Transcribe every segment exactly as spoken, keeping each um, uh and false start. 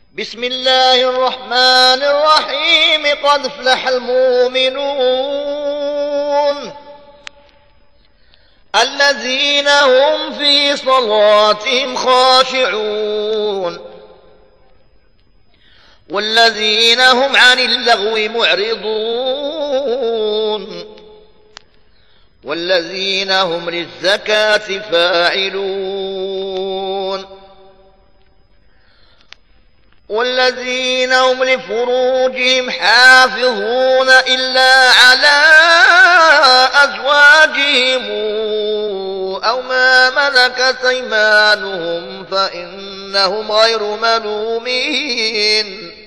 بسم الله الرحمن الرحيم. قد افلح المؤمنون الذين هم في صلاتهم خاشعون والذين هم عن اللغو معرضون والذين هم للزكاة فاعلون والذين هم لفروجهم حافظون إلا على أزواجهم أو ما ملكت أيمانهم فإنهم غير ملومين.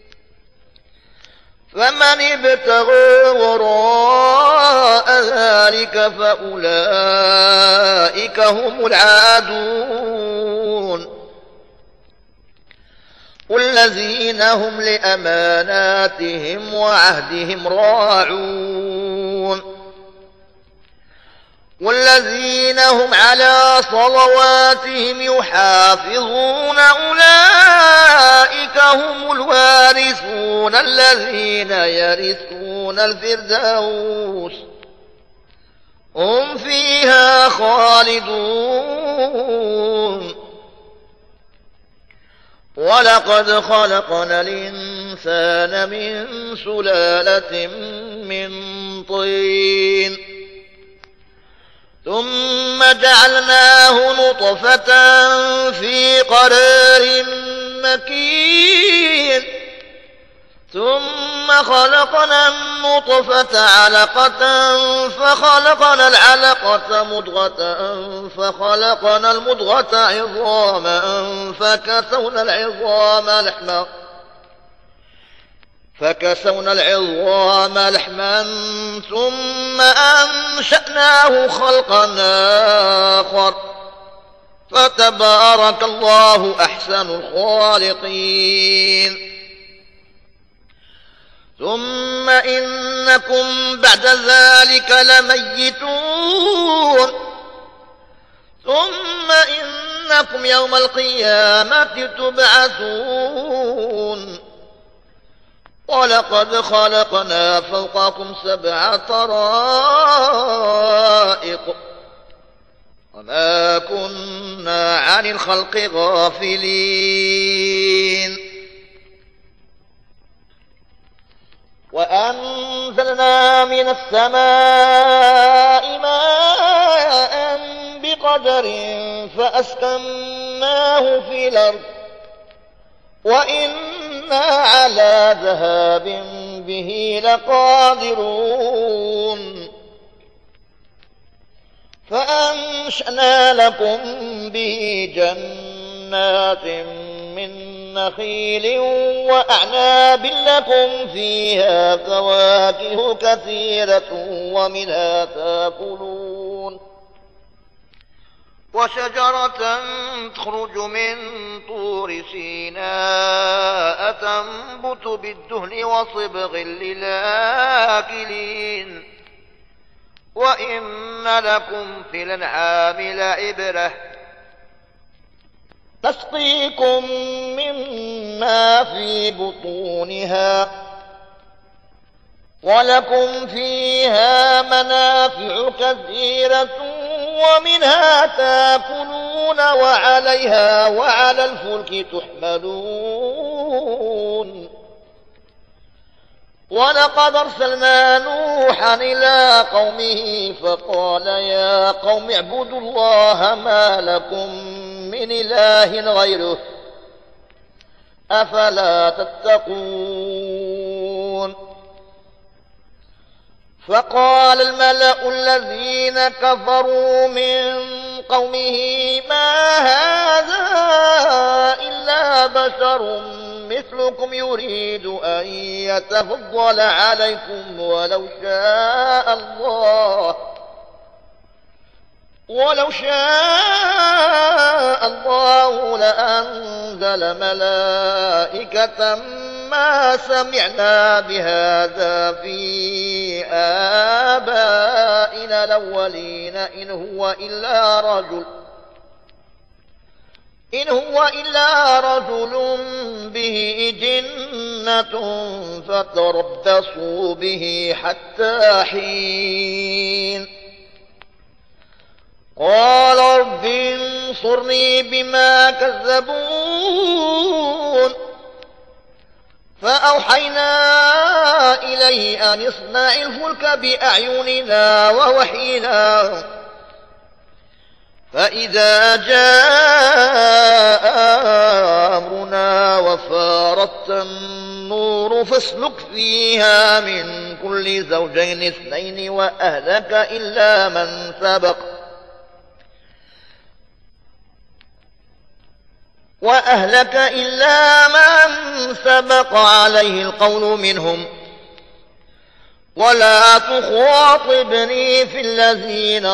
فمن ابتغى وراء ذلك فأولئك هم العادون والذين هم لأماناتهم وعهدهم راعون والذين هم على صلواتهم يحافظون أولئك هم الوارثون الذين يرثون الفردوس هم فيها خالدون. ولقد خلقنا الإنسان من سلالة من طين ثم جعلناه نطفة في قرار مكين ثم خلقنا النطفة علقة فخلقنا العلقة مضغة فخلقنا المضغة عظاما فكسونا العظام لحما فكسونا العظام لحما ثم أنشأناه خلقا آخر فتبارك الله أحسن الخالقين. ثم إنكم بعد ذلك لميتون ثم إنكم يوم القيامة تبعثون. ولقد خلقنا فوقكم سبع طرائق وما كنا عن الخلق غافلين. وأنزلنا من السماء ماء بقدر فأسكناه في الأرض وإنا على ذهاب به لقادرون. فأنشأنا لكم به جنات من نخيل وأعناب لكم فيها فواكه كثيرة ومنها تأكلون وشجرة تخرج من طور سيناء تنبت بالدهن وصبغ للآكلين. وإن لكم في الأنعام لعبرة نسقيكم مما في بطونها ولكم فيها منافع كثيرة ومنها تأكلون وعليها وعلى الفلك تحملون. ولقد أرسلنا نوحا إلى قومه فقال يا قوم اعبدوا الله ما لكم من إله غيره أفلا تتقون. فقال الملأ الذين كفروا من قومه ما هذا إلا بشر مثلكم يريد أن يتفضل عليكم ولو شاء الله ولو شاء الله لأنزل ملائكة ما سمعنا بهذا في آبائنا الأولين إن هو إلا رجل إن هو إلا رجل به جنة فتربصوا به حتى حين قال رب انصرني بما كذبون فأوحينا إليه أن اصنع الفلك بأعيننا ووحينا فإذا جاء أمرنا وفارت النور فاسلك فيها من كل زوجين اثنين وأهلك إلا من سبق وأهلك إلا من سبق عليه القول منهم ولا تخاطبني في الذين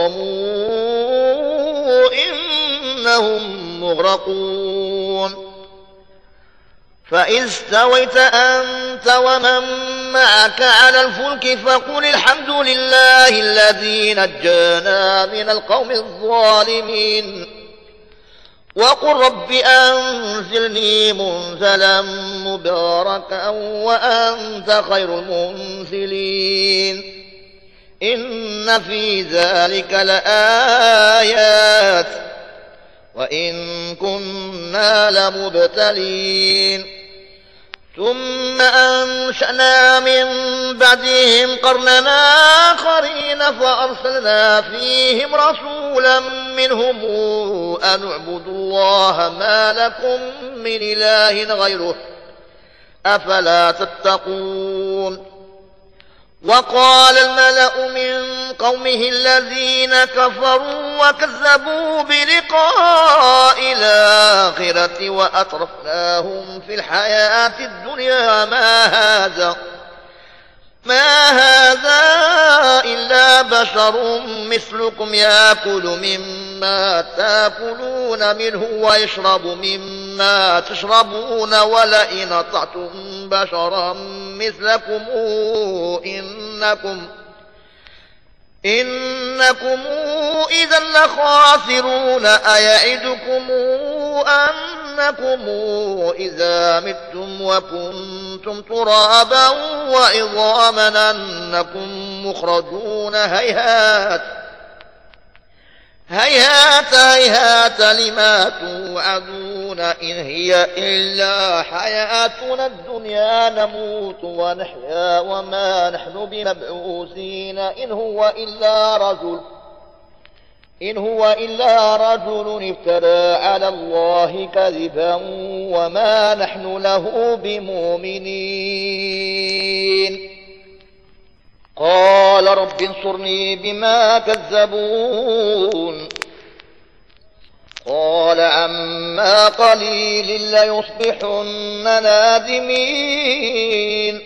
ظلموا إنهم مغرقون فإذ استويت أنت ومن معك على الفلك فقل الحمد لله الذي نجانا من القوم الظالمين وقل رب أنزلني منزلا مباركا وأنت خير المنزلين إن في ذلك لآيات وإن كنا لمبتلين ثم أنشأنا من بعدهم قرننا آخرين فأرسلنا فيهم رسولا منهم أن اعبدوا الله ما لكم من إله غيره أفلا تتقون وقال الملأ من قومه الذين كفروا وكذبوا بلقاء الآخرة وأترفناهم في الحياة الدنيا ما هذا ما هذا إلا بشر مثلكم يأكل مما تأكلون منه ويشرب مما تشربون ولئن أطعتم بشرا مثلكم إنكم إنكم إذا لخاسرون أيعدكم أنكم إذا متم وكنتم ترابا وعظاما أنكم مخرجون هيهات هيهات هيهات لما توعدون إن هي إلا حياتنا الدنيا نموت ونحيا وما نحن بمبعوثين إن هو إلا رجل إن هو إلا رجل افترى على الله كذبا وما نحن له بمؤمنين قال رب انصرني بما كذبون قال عما قليل ليصبحن نادمين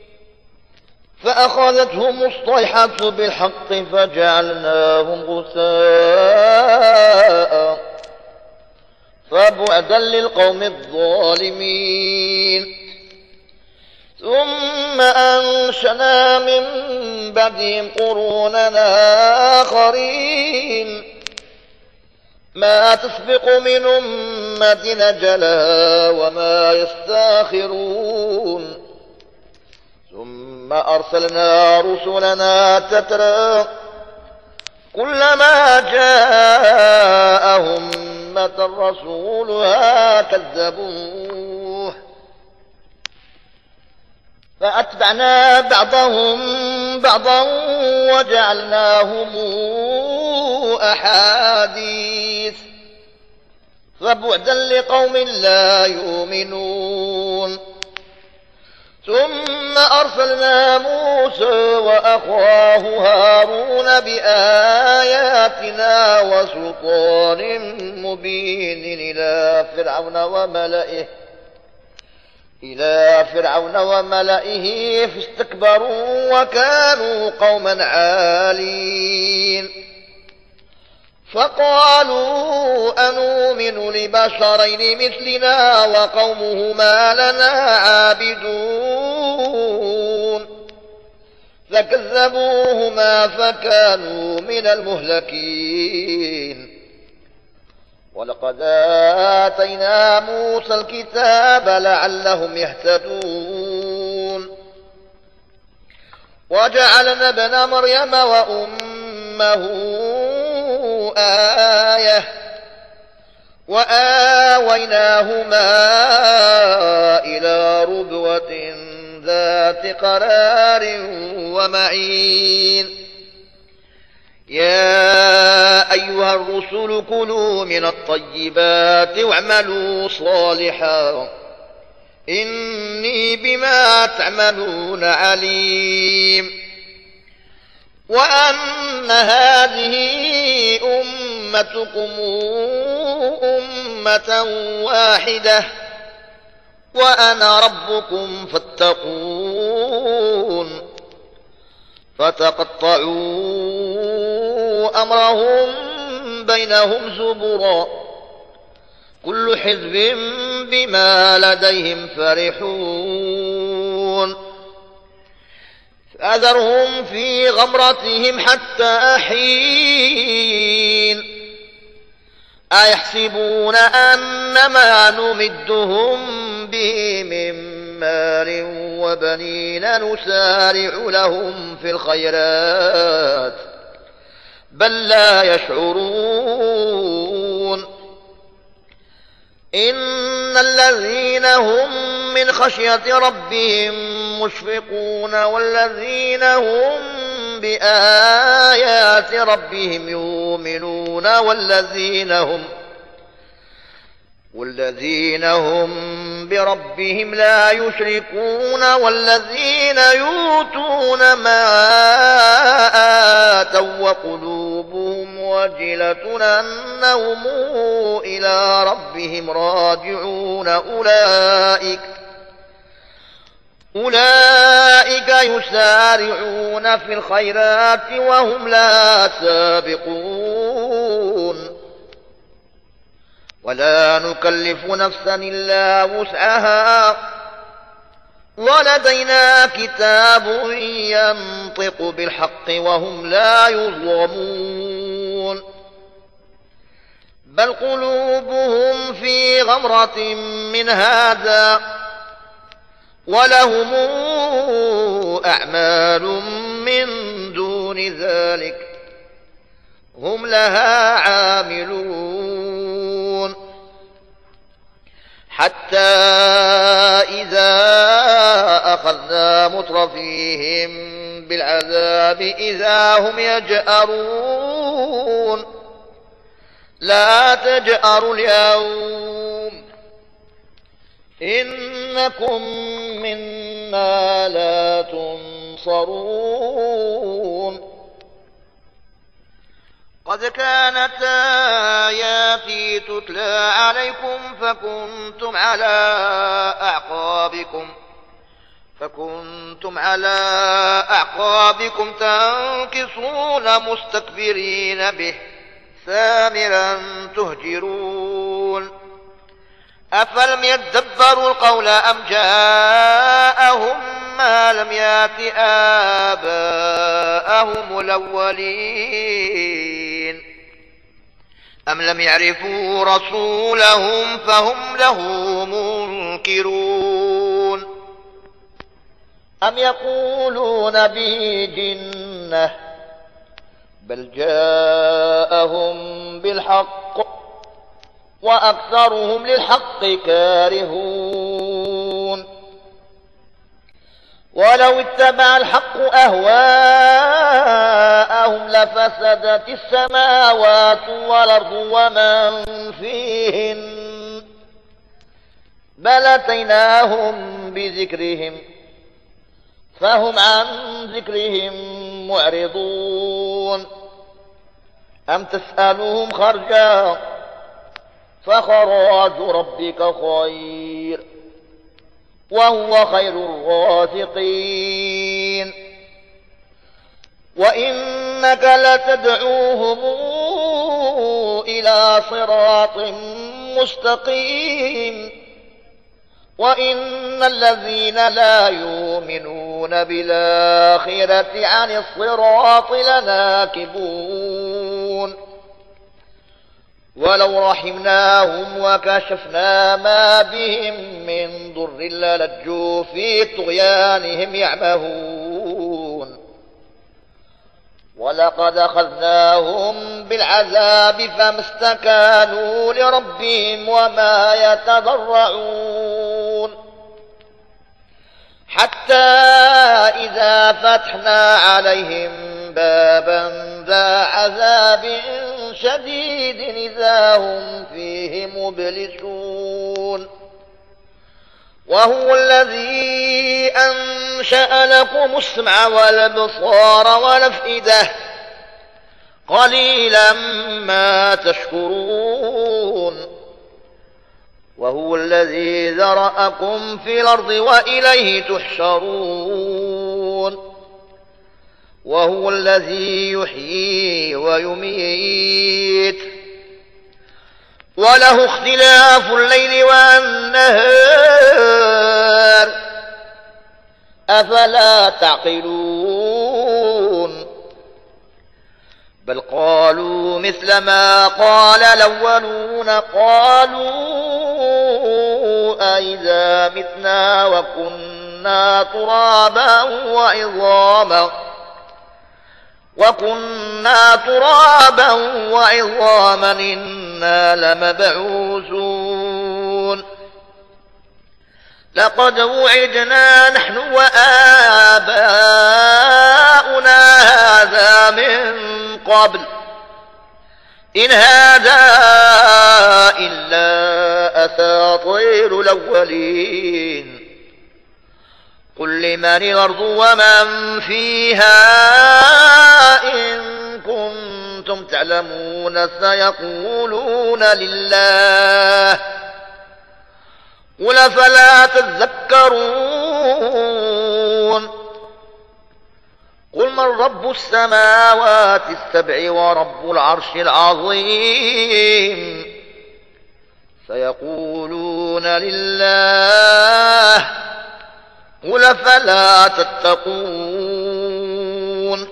فأخذتهم الصيحة بالحق فجعلناهم غثاء فبعدا للقوم الظالمين ثم أنشأنا من بعدهم قروننا آخرين ما تسبق من أمة أجلها وما يستاخرون ثم أرسلنا رسلنا تترى كلما جاءهم أمة رسولها كذبوه فأتبعنا بعضهم بعضا وجعلناهم أحاديث فبعدا لقوم لا يؤمنون ثم أرسلنا موسى وأخاه هارون بآياتنا وسلطان مبين إلى فرعون وملئه إلى فرعون وملئه فاستكبروا وكانوا قوما عالين فقالوا أنؤمن لبشرين مثلنا وقومهما لنا عابدون فكذبوهما فكانوا من المهلكين ولقد آتينا موسى الكتاب لعلهم يهتدون وجعلنا ابن مريم وأمه آية وآويناهما إلى ربوة ذات قرار ومعين يا أيها الرسل كلوا من الطيبات واعملوا صالحا إني بما تعملون عليم وأن هذه أمتكم أمة واحدة وأنا ربكم فاتقون فتقطعوا أمرهم بينهم زبرا كل حزب بما لديهم فرحون فأذرهم في غمرتهم حتى حين أيحسبون أن ما نمدهم به من مال وبنين نسارع لهم في الخيرات بل لا يشعرون إن الذين هم من خشية ربهم مشفقون والذين هم بآيات ربهم يؤمنون والذين هم والذين هم بربهم لا يشركون والذين يؤتون ما آتوا وقلوبهم وجلة أنهم إلى ربهم راجعون أولئك أولئك يسارعون في الخيرات وهم لا سابقون ولا نكلف نفسا إلا وسعها ولدينا كتاب ينطق بالحق وهم لا يظلمون بل قلوبهم في غمرة من هذا ولهم أعمال من دون ذلك هم لها عاملون حتى إذا أخذنا مترفيهم بالعذاب إذا هم يجأرون لا تجأروا اليوم إنكم منا لا تنصرون قد كانت آياتي تتلى عليكم فكنتم على أعقابكم فكنتم على أعقابكم تنكصون مستكبرين به سامرا تهجرون أفلم يدبروا القول أم جاءهم ما لم يأت آباءهم الأولين أم لم يعرفوا رسولهم فهم له منكرون أم يقولون به جنة بل جاءهم بالحق وأكثرهم للحق كارهون ولو اتبع الحق أهواءهم لفسدت السماوات والأرض ومن فيهن بل أتيناهم بذكرهم فهم عن ذكرهم معرضون أم تسألهم خرجا فخراج ربك خير وهو خير الرازقين وإنك لتدعوهم إلى صراط مستقيم وإن الذين لا يؤمنون بالآخرة عن الصراط لناكبون ولو رحمناهم وكشفنا ما بهم من ضر للجوا في طغيانهم يعمهون ولقد أخذناهم بالعذاب فما استكانوا لربهم وما يتضرعون حتى إذا فتحنا عليهم بابا ذا عذاب شديد إذا هم فيه مبلسون وهو الذي أنشأ لكم السمع والأبصار والأفئدة قليلا ما تشكرون وهو الذي ذرأكم في الأرض وإليه تحشرون وهو الذي يحيي ويميت وله اختلاف الليل والنهار أفلا تعقلون بل قالوا مثل ما قال الأولون قالوا أئذا متنا وكنا ترابا وعظاما وكنا ترابا وعظاما إنا لمبعوثون لقد وعدنا نحن وآباؤنا هذا من قبل إن هذا إلا أساطير الأولين قل لمن الأرض ومن فيها إن كنتم تعلمون سيقولون لله قل فلا تذكرون قل من رب السماوات السبع ورب العرش العظيم سيقولون لله قل فلا تتقون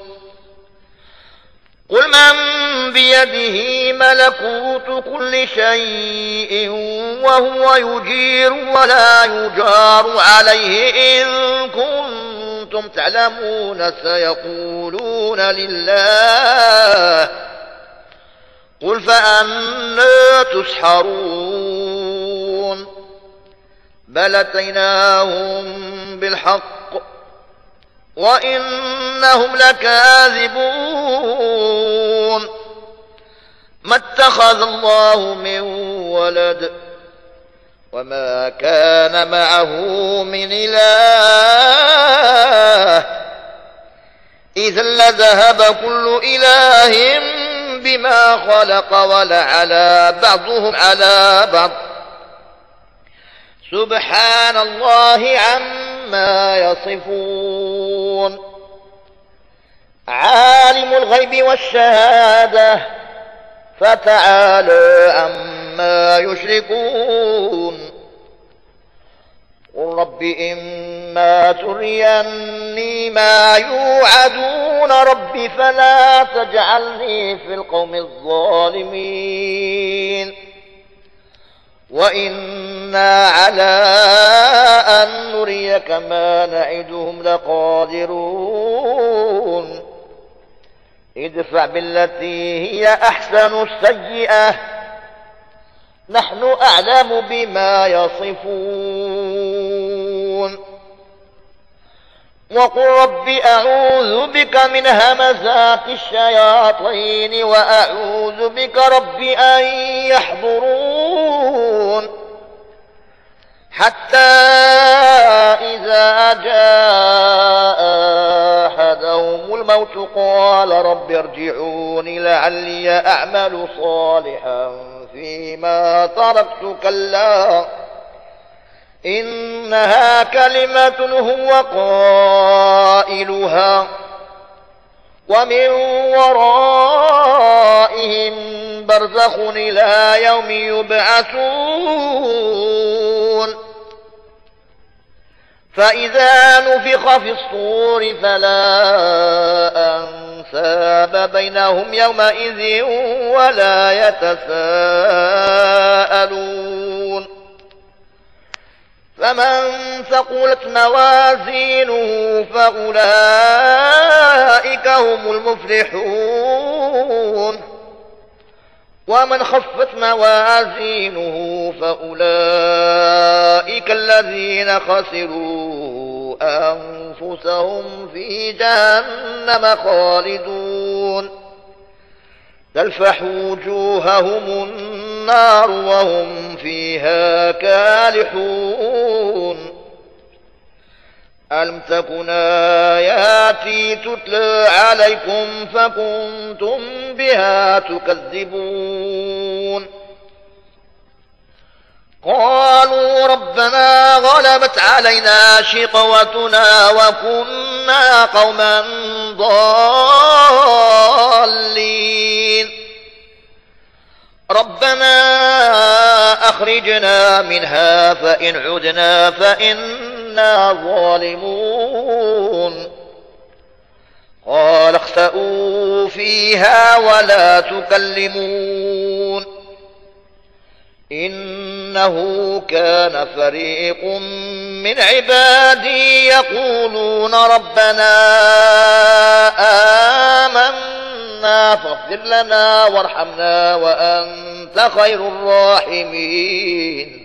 قل من بيده ملكوت كل شيء وهو يجير ولا يجار عليه إن كنتم تعلمون سيقولون لله قل فأنى تسحرون بل أتيناهم بالحق وإنهم لكاذبون ما اتخذ الله من ولد وما كان معه من إله إذا لذهب كل إله بما خلق ولعلى بعضهم على بعض سبحان الله عما يصفون عالم الغيب والشهادة فتعالى عما يشركون قل رب إما تريني ما يوعدون رب فلا تجعلني في القوم الظالمين وإنا على أن نريك ما نعدهم لقادرون ادفع بالتي هي أحسن السيئة نحن أعلم بما يصفون وقل رب أعوذ بك من همزات الشياطين وأعوذ بك رب أن يحضرون حتى إذا جاء أحدهم الموت قال رب ارجعون لعلي أعمل صالحا فيما تركت كلا إنها كلمة هو قائلها ومن ورائهم برزخ إلى يوم يبعثون فإذا نفخ في الصور فلا أنساب بينهم يومئذ ولا يتساءلون فمن ثقلت موازينه فأولئك هم المفلحون ومن خفت موازينه فأولئك الذين خسروا أنفسهم في جهنم خالدون تلفح وجوههم النار وهم فيها كالحون ألم تكن آياتي تتلى عليكم فكنتم بها تكذبون قالوا ربنا غلبت علينا شقوتنا وكنا قوما ضالين ربنا أخرجنا منها فإن عدنا فإنا ظالمون قال اخسئوا فيها ولا تكلمون إنه كان فريق من عبادي يقولون ربنا آمنا فاغفر لنا وارحمنا وأنت خير الراحمين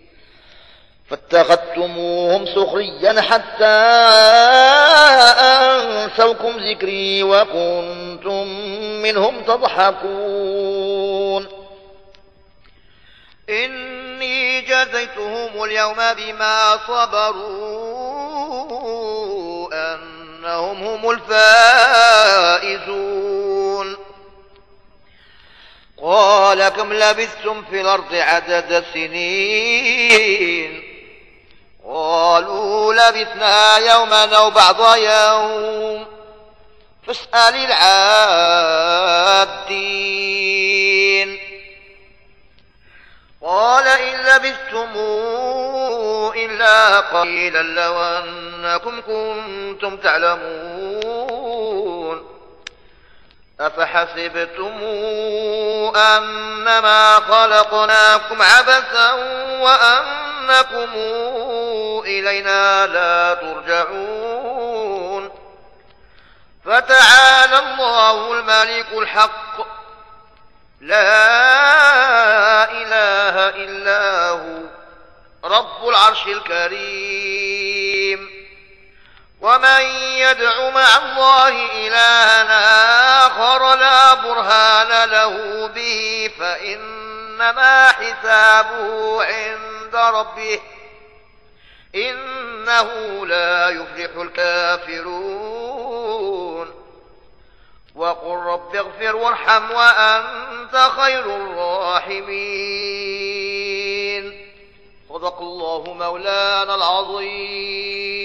فاتخذتموهم سخريا حتى أنسوكم ذكري وكنتم منهم تضحكون إني جزيتهم اليوم بما صبروا أنهم هم الفائزون قال كم لبثتم في الأرض عدد سنين قالوا لبثنا يوما أو بعض يوم فاسأل العادين قال إن لبثتم إلا قليلا لو أنكم كنتم تعلمون أفحسبتم أنما خلقناكم عبثا وأنكم إلينا لا ترجعون فتعالى الله الملك الحق لا إله إلا هو رب العرش الكريم ومن يدع مع الله إلها آخر لا برهان له به فإنما حسابه عند ربه إنه لا يفلح الكافرون وقل رب اغفر وارحم وأنت خير الراحمين صدق الله مولانا العظيم.